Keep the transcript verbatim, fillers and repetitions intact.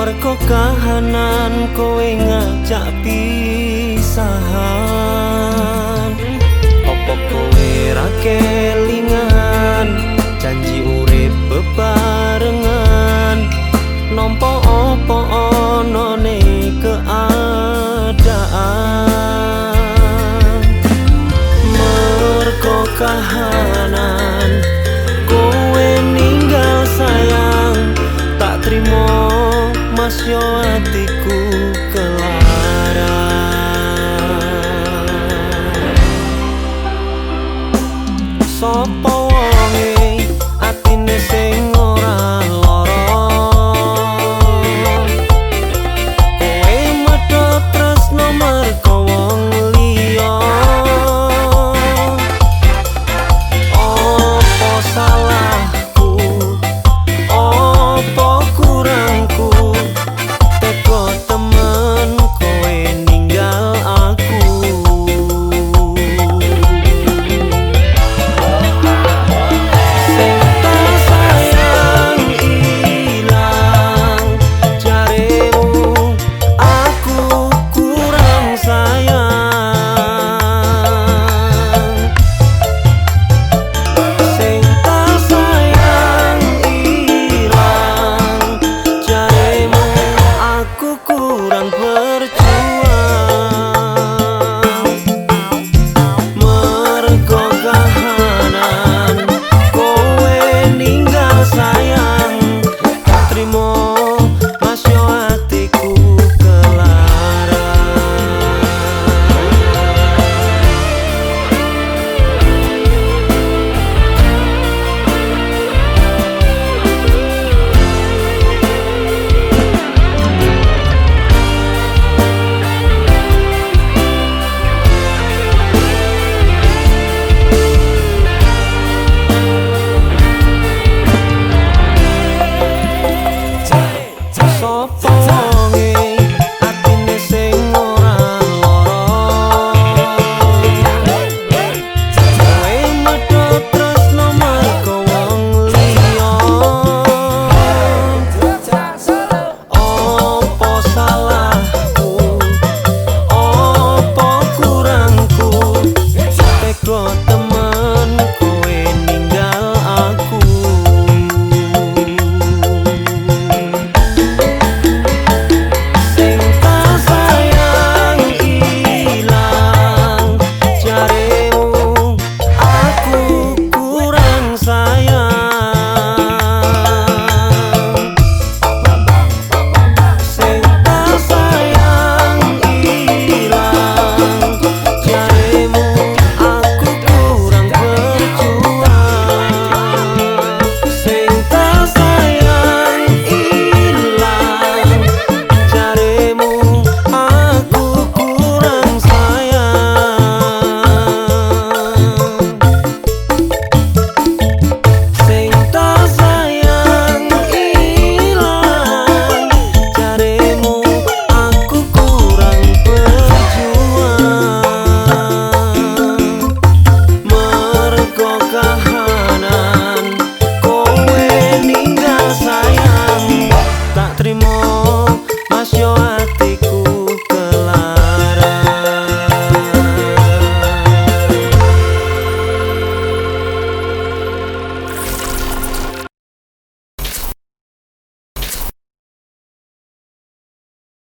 Merko kahanan kowe ngajak pisahan. Opo kowe ra kelingan janji urip bebarengan. Nompo opo ono ne keadaan. Merko kahanan kowe ninggal sayang, tak trimo mas yo atiku kelaran. Sopo wonge atine sing ora lara, kowe medhot tresno merko wong liya. Opo salahku, opo kurangku, teko temen kowe ninggal aku. Sing tak sayang ilang jaremu, aku kurang sayang. Sing tak sayang ilang jaremu, aku kurang percaya.